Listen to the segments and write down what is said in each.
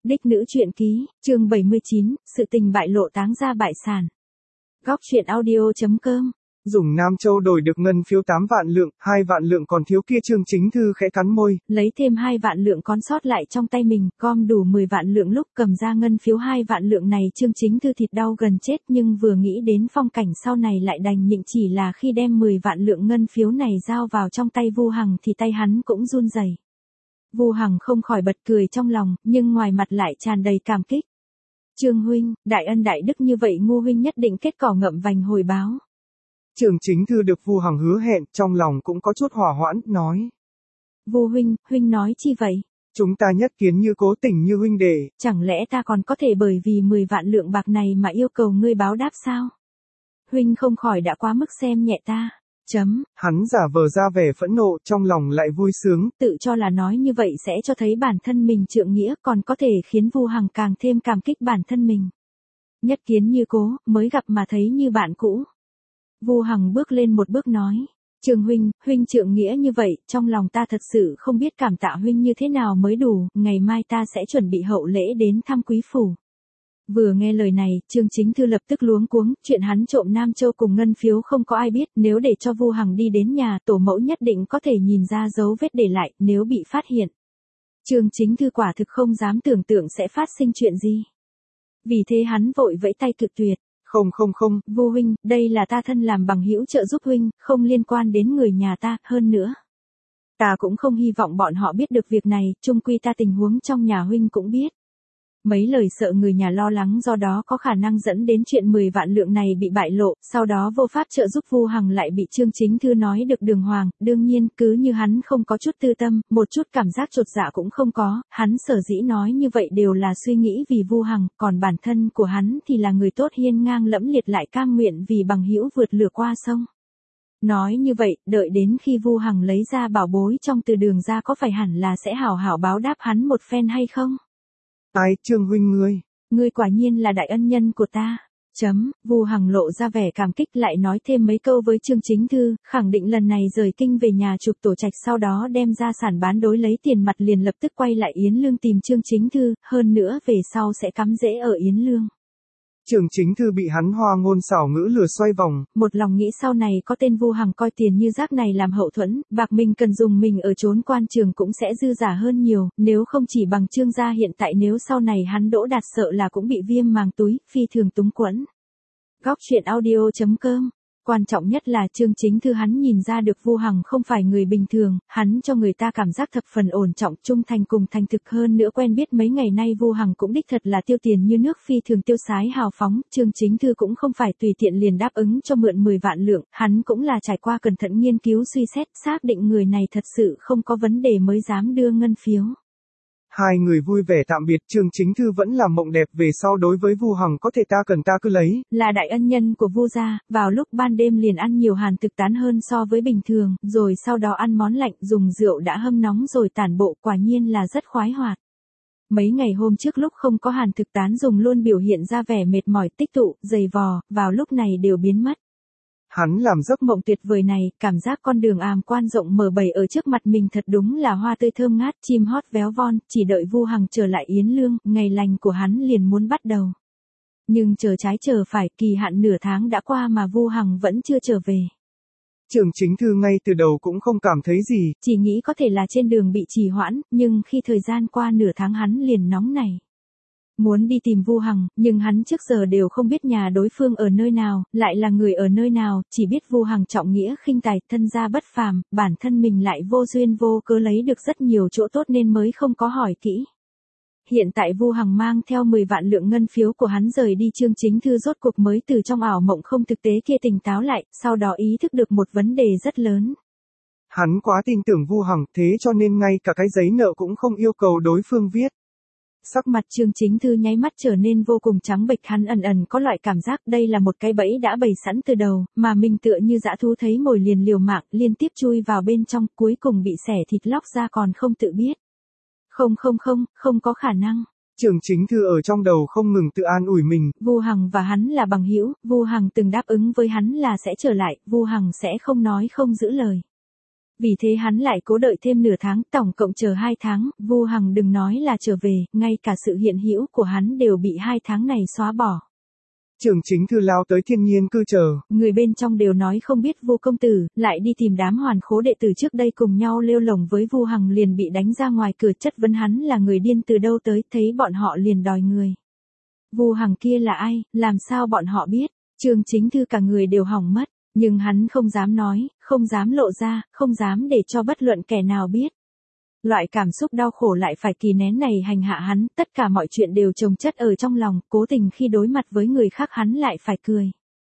Đích nữ truyện ký, chương 79, sự tình bại lộ táng ra bại sản. Góc truyện audio.com. Dùng Nam Châu đổi được ngân phiếu 8 vạn lượng, 2 vạn lượng còn thiếu kia Trương Chính Thư khẽ cắn môi. Lấy thêm 2 vạn lượng còn sót lại trong tay mình, gom đủ 10 vạn lượng lúc cầm ra ngân phiếu 2 vạn lượng này Trương Chính Thư thịt đau gần chết nhưng vừa nghĩ đến phong cảnh sau này lại đành nhịn, chỉ là khi đem 10 vạn lượng ngân phiếu này giao vào trong tay Vu Hằng thì tay hắn cũng run rẩy. Vu Hằng không khỏi bật cười trong lòng, nhưng ngoài mặt lại tràn đầy cảm kích. Trương huynh, đại ân đại đức như vậy Ngô huynh nhất định kết cỏ ngậm vành hồi báo. Trương Chính Thư được Vu Hằng hứa hẹn, trong lòng cũng có chút hỏa hoãn, nói. Vu huynh, huynh nói chi vậy? Chúng ta nhất kiến như cố tình như huynh đệ. Chẳng lẽ ta còn có thể bởi vì 10 vạn lượng bạc này mà yêu cầu ngươi báo đáp sao? Huynh không khỏi đã quá mức xem nhẹ ta. Hắn giả vờ ra vẻ phẫn nộ, trong lòng lại vui sướng. Tự cho là nói như vậy sẽ cho thấy bản thân mình trượng nghĩa, còn có thể khiến Vu Hằng càng thêm cảm kích bản thân mình. Nhất kiến như cố, mới gặp mà thấy như bạn cũ. Vu Hằng bước lên một bước nói. Trương huynh, huynh trượng nghĩa như vậy, trong lòng ta thật sự không biết cảm tạ huynh như thế nào mới đủ, ngày mai ta sẽ chuẩn bị hậu lễ đến thăm quý phủ. Vừa nghe lời này, Trương Chính Thư lập tức luống cuống, chuyện hắn trộm Nam Châu cùng ngân phiếu không có ai biết, nếu để cho Vu Hằng đi đến nhà, tổ mẫu nhất định có thể nhìn ra dấu vết để lại, nếu bị phát hiện. Trương Chính Thư quả thực không dám tưởng tượng sẽ phát sinh chuyện gì. Vì thế hắn vội vẫy tay cự tuyệt. Không. Vu huynh, đây là ta thân làm bằng hữu trợ giúp huynh, không liên quan đến người nhà ta, hơn nữa. Ta cũng không hy vọng bọn họ biết được việc này, chung quy ta tình huống trong nhà huynh cũng biết. Mấy lời sợ người nhà lo lắng do đó có khả năng dẫn đến chuyện 10 vạn lượng này bị bại lộ, sau đó vô pháp trợ giúp Vu Hằng lại bị Trương Chính Thư nói được đường hoàng, đương nhiên cứ như hắn không có chút tư tâm, một chút cảm giác chột dạ cũng không có, hắn sở dĩ nói như vậy đều là suy nghĩ vì Vu Hằng, còn bản thân của hắn thì là người tốt hiên ngang lẫm liệt lại cam nguyện vì bằng hữu vượt lửa qua sông. Nói như vậy, đợi đến khi Vu Hằng lấy ra bảo bối trong từ đường ra có phải hẳn là sẽ hảo hảo báo đáp hắn một phen hay không? Ai, Trương huynh ngươi quả nhiên là đại ân nhân của ta. Vu Hằng lộ ra vẻ cảm kích lại nói thêm mấy câu với Trương Chính Thư, khẳng định lần này rời kinh về nhà chụp tổ trạch sau đó đem ra sản bán đối lấy tiền mặt liền lập tức quay lại Yến Lương tìm Trương Chính Thư, hơn nữa về sau sẽ cắm rễ ở Yến Lương. Trương Chính Thư bị hắn hoa ngôn xảo ngữ lừa xoay vòng. Một lòng nghĩ sau này có tên Vu Hằng coi tiền như rác này làm hậu thuẫn, bạc mình cần dùng mình ở trốn quan trường cũng sẽ dư giả hơn nhiều, nếu không chỉ bằng Trương gia hiện tại nếu sau này hắn đỗ đạt sợ là cũng bị viêm màng túi, phi thường túng quẫn. Góc truyện audio.com. Quan trọng nhất là Trương Chính Thư hắn nhìn ra được Vu Hằng không phải người bình thường, hắn cho người ta cảm giác thập phần ổn trọng, trung thành cùng thành thực, hơn nữa quen biết mấy ngày nay Vu Hằng cũng đích thật là tiêu tiền như nước, phi thường tiêu sái hào phóng, Trương Chính Thư cũng không phải tùy tiện liền đáp ứng cho mượn 10 vạn lượng, hắn cũng là trải qua cẩn thận nghiên cứu suy xét, xác định người này thật sự không có vấn đề mới dám đưa ngân phiếu. Hai người vui vẻ tạm biệt, Trương Chính Thư vẫn làm mộng đẹp về sau đối với Vu Hằng có thể ta cần ta cứ lấy. Là đại ân nhân của Vu gia, vào lúc ban đêm liền ăn nhiều hàn thực tán hơn so với bình thường, rồi sau đó ăn món lạnh, dùng rượu đã hâm nóng rồi tản bộ, quả nhiên là rất khoái hoạt. Mấy ngày hôm trước lúc không có hàn thực tán dùng luôn biểu hiện ra vẻ mệt mỏi tích tụ, dày vò, vào lúc này đều biến mất. Hắn làm giấc mộng tuyệt vời này, cảm giác con đường àm quan rộng mở bày ở trước mặt mình thật đúng là hoa tươi thơm ngát, chim hót véo von, chỉ đợi Vu Hằng trở lại Yến Lương, ngày lành của hắn liền muốn bắt đầu. Nhưng chờ trái chờ phải, kỳ hạn nửa tháng đã qua mà Vu Hằng vẫn chưa trở về. Trương Chính Thư ngay từ đầu cũng không cảm thấy gì, chỉ nghĩ có thể là trên đường bị trì hoãn, nhưng khi thời gian qua nửa tháng hắn liền nóng nảy. Muốn đi tìm Vu Hằng, nhưng hắn trước giờ đều không biết nhà đối phương ở nơi nào, lại là người ở nơi nào, chỉ biết Vu Hằng trọng nghĩa khinh tài, thân gia bất phàm, bản thân mình lại vô duyên vô cớ lấy được rất nhiều chỗ tốt nên mới không có hỏi kỹ. Hiện tại Vu Hằng mang theo 10 vạn lượng ngân phiếu của hắn rời đi, Trương Chính Thư rốt cuộc mới từ trong ảo mộng không thực tế kia tỉnh táo lại, sau đó ý thức được một vấn đề rất lớn. Hắn quá tin tưởng Vu Hằng, thế cho nên ngay cả cái giấy nợ cũng không yêu cầu đối phương viết. Sắc mặt Trương Chính Thư nháy mắt trở nên vô cùng trắng bệch, hắn ẩn có loại cảm giác đây là một cái bẫy đã bày sẵn từ đầu, mà mình tựa như dã thú thấy mồi liền liều mạng, liên tiếp chui vào bên trong, cuối cùng bị xẻ thịt lóc ra còn không tự biết. Không có khả năng. Trương Chính Thư ở trong đầu không ngừng tự an ủi mình. Vu Hằng và hắn là bằng hữu, Vu Hằng từng đáp ứng với hắn là sẽ trở lại, Vu Hằng sẽ không nói không giữ lời. Vì thế hắn lại cố đợi thêm nửa tháng, tổng cộng chờ 2 tháng, Vu Hằng đừng nói là trở về, ngay cả sự hiện hữu của hắn đều bị 2 tháng này xóa bỏ. Trường Chính Thư lao tới Thiên Nhiên cư chờ. Người bên trong đều nói không biết Vu công tử, lại đi tìm đám hoàn khố đệ tử trước đây cùng nhau lêu lổng với Vu Hằng liền bị đánh ra ngoài cửa, chất vấn hắn là người điên từ đâu tới, thấy bọn họ liền đòi người. Vu Hằng kia là ai, làm sao bọn họ biết? Trường Chính Thư cả người đều hỏng mất, nhưng hắn không dám nói, không dám lộ ra, không dám để cho bất luận kẻ nào biết. Loại cảm xúc đau khổ lại phải kìm nén này hành hạ hắn, tất cả mọi chuyện đều chồng chất ở trong lòng, cố tình khi đối mặt với người khác hắn lại phải cười.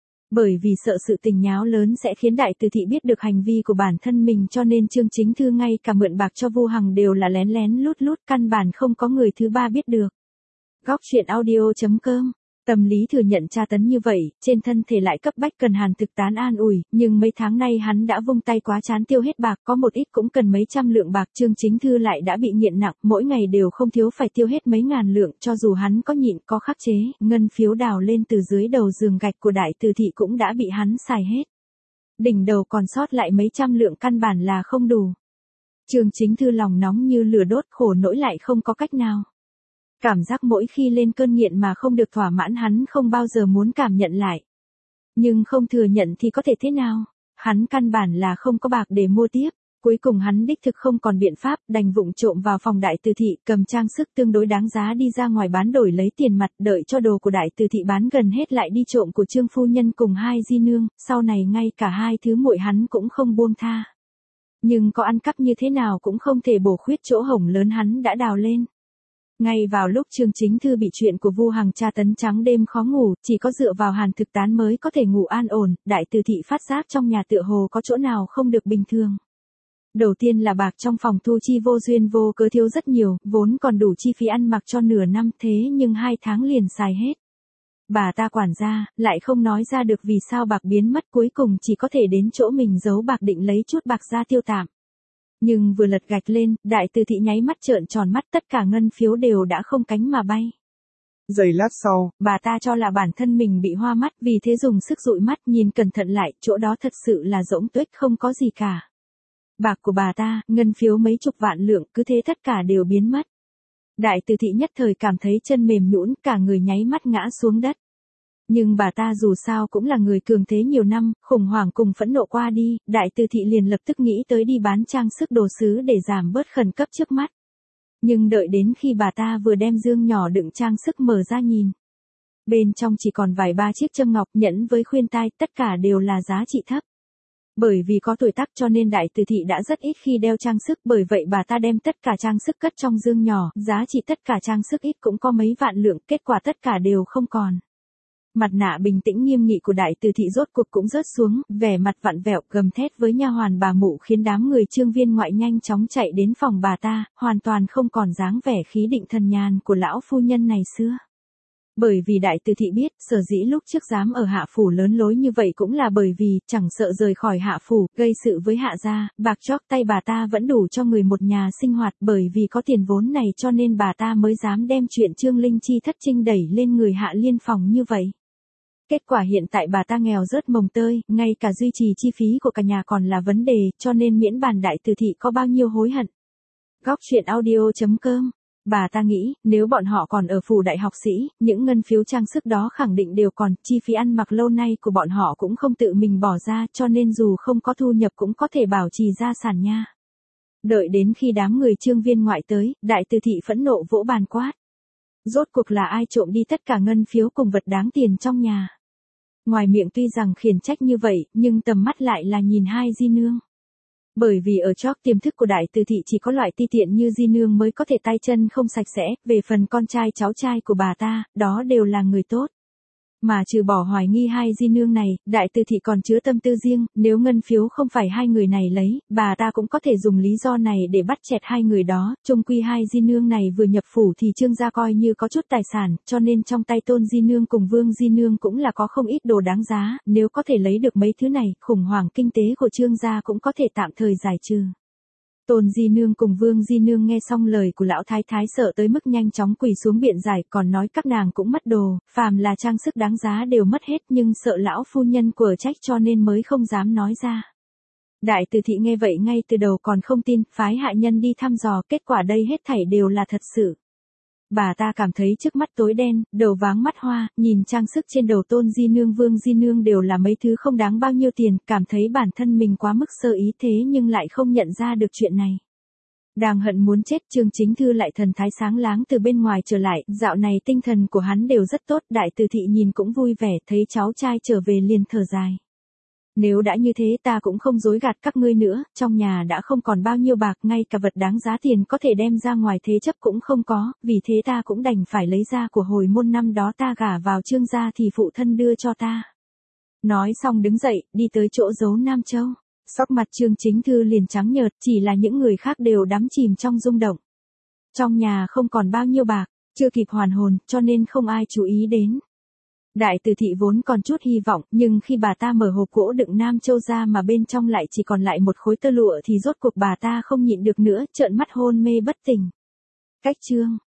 Bởi vì sợ sự tình nháo lớn sẽ khiến đại từ thị biết được hành vi của bản thân mình, cho nên Trương Chính Thư ngay cả mượn bạc cho Vu Hằng đều là lén lén lút lút, căn bản không có người thứ ba biết được. Góc truyện audio.com. Tâm lý thừa nhận tra tấn như vậy, trên thân thể lại cấp bách cần Hàn Thực Tán an ủi, nhưng mấy tháng nay hắn đã vung tay quá chán tiêu hết bạc, có một ít cũng cần mấy trăm lượng bạc. Trương Chính Thư lại đã bị nghiện nặng, mỗi ngày đều không thiếu phải tiêu hết mấy ngàn lượng, cho dù hắn có nhịn có khắc chế, ngân phiếu đào lên từ dưới đầu giường gạch của đại từ thị cũng đã bị hắn xài hết. Đỉnh đầu còn sót lại mấy trăm lượng căn bản là không đủ. Trương Chính Thư lòng nóng như lửa đốt, khổ nỗi lại không có cách nào. Cảm giác mỗi khi lên cơn nghiện mà không được thỏa mãn hắn không bao giờ muốn cảm nhận lại. Nhưng không thừa nhận thì có thể thế nào? Hắn căn bản là không có bạc để mua tiếp. Cuối cùng hắn đích thực không còn biện pháp, đành vụng trộm vào phòng đại từ thị, cầm trang sức tương đối đáng giá đi ra ngoài bán đổi lấy tiền mặt, đợi cho đồ của đại từ thị bán gần hết lại đi trộm của Trương phu nhân cùng hai di nương, sau này ngay cả hai thứ muội hắn cũng không buông tha. Nhưng có ăn cắp như thế nào cũng không thể bổ khuyết chỗ hổng lớn hắn đã đào lên. Ngay vào lúc Trương Chính Thư bị chuyện của Vu Hằng tra tấn trắng đêm khó ngủ, chỉ có dựa vào Hàn Thực Tán mới có thể ngủ an ổn, đại từ thị phát giác trong nhà tựa hồ có chỗ nào không được bình thường. Đầu tiên là bạc trong phòng thu chi vô duyên vô cớ thiếu rất nhiều, vốn còn đủ chi phí ăn mặc cho nửa năm, thế nhưng 2 tháng liền xài hết. Bà ta quản gia, lại không nói ra được vì sao bạc biến mất, cuối cùng chỉ có thể đến chỗ mình giấu bạc định lấy chút bạc ra tiêu tạm. Nhưng vừa lật gạch lên, đại từ thị nháy mắt trợn tròn mắt, tất cả ngân phiếu đều đã không cánh mà bay. Giây lát sau, bà ta cho là bản thân mình bị hoa mắt, vì thế dùng sức dụi mắt nhìn cẩn thận lại, chỗ đó thật sự là rỗng tuếch không có gì cả. Bạc của bà ta, ngân phiếu mấy chục vạn lượng, cứ thế tất cả đều biến mất. Đại từ thị nhất thời cảm thấy chân mềm nhũn, cả người nháy mắt ngã xuống đất. Nhưng bà ta dù sao cũng là người cường thế nhiều năm, khủng hoảng cùng phẫn nộ qua đi, đại từ thị liền lập tức nghĩ tới đi bán trang sức đồ sứ để giảm bớt khẩn cấp trước mắt. Nhưng đợi đến khi bà ta vừa đem dương nhỏ đựng trang sức mở ra nhìn. Bên trong chỉ còn vài ba chiếc châm ngọc, nhẫn với khuyên tai, tất cả đều là giá trị thấp. Bởi vì có tuổi tác cho nên đại từ thị đã rất ít khi đeo trang sức, bởi vậy bà ta đem tất cả trang sức cất trong dương nhỏ, giá trị tất cả trang sức ít cũng có mấy vạn lượng, kết quả tất cả đều không còn. Mặt nạ bình tĩnh nghiêm nghị của đại từ thị rốt cuộc cũng rớt xuống, vẻ mặt vặn vẹo gầm thét với nha hoàn bà mụ khiến đám người Trương viên ngoại nhanh chóng chạy đến phòng bà ta, hoàn toàn không còn dáng vẻ khí định thần nhàn của lão phu nhân ngày xưa. Bởi vì đại từ thị biết, sở dĩ lúc trước dám ở hạ phủ lớn lối như vậy cũng là bởi vì, chẳng sợ rời khỏi hạ phủ, gây sự với hạ gia, bạc chóp tay bà ta vẫn đủ cho người một nhà sinh hoạt, bởi vì có tiền vốn này cho nên bà ta mới dám đem chuyện Trương Linh Chi thất trinh đẩy lên người Hạ Liên Phòng như vậy. Kết quả hiện tại bà ta nghèo rớt mồng tơi, ngay cả duy trì chi phí của cả nhà còn là vấn đề, cho nên miễn bàn đại từ thị có bao nhiêu hối hận. Góc truyện audio.com. Bà ta nghĩ, nếu bọn họ còn ở phủ đại học sĩ, những ngân phiếu trang sức đó khẳng định đều còn, chi phí ăn mặc lâu nay của bọn họ cũng không tự mình bỏ ra, cho nên dù không có thu nhập cũng có thể bảo trì gia sản nha. Đợi đến khi đám người Trương viên ngoại tới, đại từ thị phẫn nộ vỗ bàn quát. Rốt cuộc là ai trộm đi tất cả ngân phiếu cùng vật đáng tiền trong nhà? Ngoài miệng tuy rằng khiển trách như vậy, nhưng tầm mắt lại là nhìn hai di nương. Bởi vì ở chóp tiềm thức của đại từ thị chỉ có loại ti tiện như di nương mới có thể tay chân không sạch sẽ, về phần con trai cháu trai của bà ta, đó đều là người tốt. Mà trừ bỏ hoài nghi hai di nương này, đại từ thị còn chứa tâm tư riêng, nếu ngân phiếu không phải hai người này lấy, bà ta cũng có thể dùng lý do này để bắt chẹt hai người đó, chung quy hai di nương này vừa nhập phủ thì Trương gia coi như có chút tài sản, cho nên trong tay Tôn di nương cùng Vương di nương cũng là có không ít đồ đáng giá, nếu có thể lấy được mấy thứ này, khủng hoảng kinh tế của Trương gia cũng có thể tạm thời giải trừ. Tôn di nương cùng Vương di nương nghe xong lời của lão thái thái sợ tới mức nhanh chóng quỳ xuống biện giải, còn nói các nàng cũng mất đồ, phàm là trang sức đáng giá đều mất hết, nhưng sợ lão phu nhân quở trách cho nên mới không dám nói ra. Đại Từ Thị nghe vậy ngay từ đầu còn không tin, phái hạ nhân đi thăm dò, kết quả đây hết thảy đều là thật sự. Bà ta cảm thấy trước mắt tối đen, đầu váng mắt hoa, nhìn trang sức trên đầu Tôn Di Nương Vương Di Nương đều là mấy thứ không đáng bao nhiêu tiền, cảm thấy bản thân mình quá mức sơ ý thế nhưng lại không nhận ra được chuyện này. Đang hận muốn chết, Trương Chính Thư lại thần thái sáng láng từ bên ngoài trở lại, dạo này tinh thần của hắn đều rất tốt, Đại Từ Thị nhìn cũng vui vẻ, thấy cháu trai trở về liền thở dài. Nếu đã như thế ta cũng không dối gạt các ngươi nữa, trong nhà đã không còn bao nhiêu bạc, ngay cả vật đáng giá tiền có thể đem ra ngoài thế chấp cũng không có, vì thế ta cũng đành phải lấy ra của hồi môn năm đó ta gả vào Trương gia thì phụ thân đưa cho ta. Nói xong đứng dậy, đi tới chỗ giấu Nam Châu. Sắc mặt Trương Chính Thư liền trắng nhợt, chỉ là những người khác đều đắm chìm trong rung động. Trong nhà không còn bao nhiêu bạc, chưa kịp hoàn hồn, cho nên không ai chú ý đến. Đại Từ Thị vốn còn chút hy vọng, nhưng khi bà ta mở hộp gỗ đựng Nam Châu ra mà bên trong lại chỉ còn lại một khối tơ lụa thì rốt cuộc bà ta không nhịn được nữa, trợn mắt hôn mê bất tỉnh. Cách chương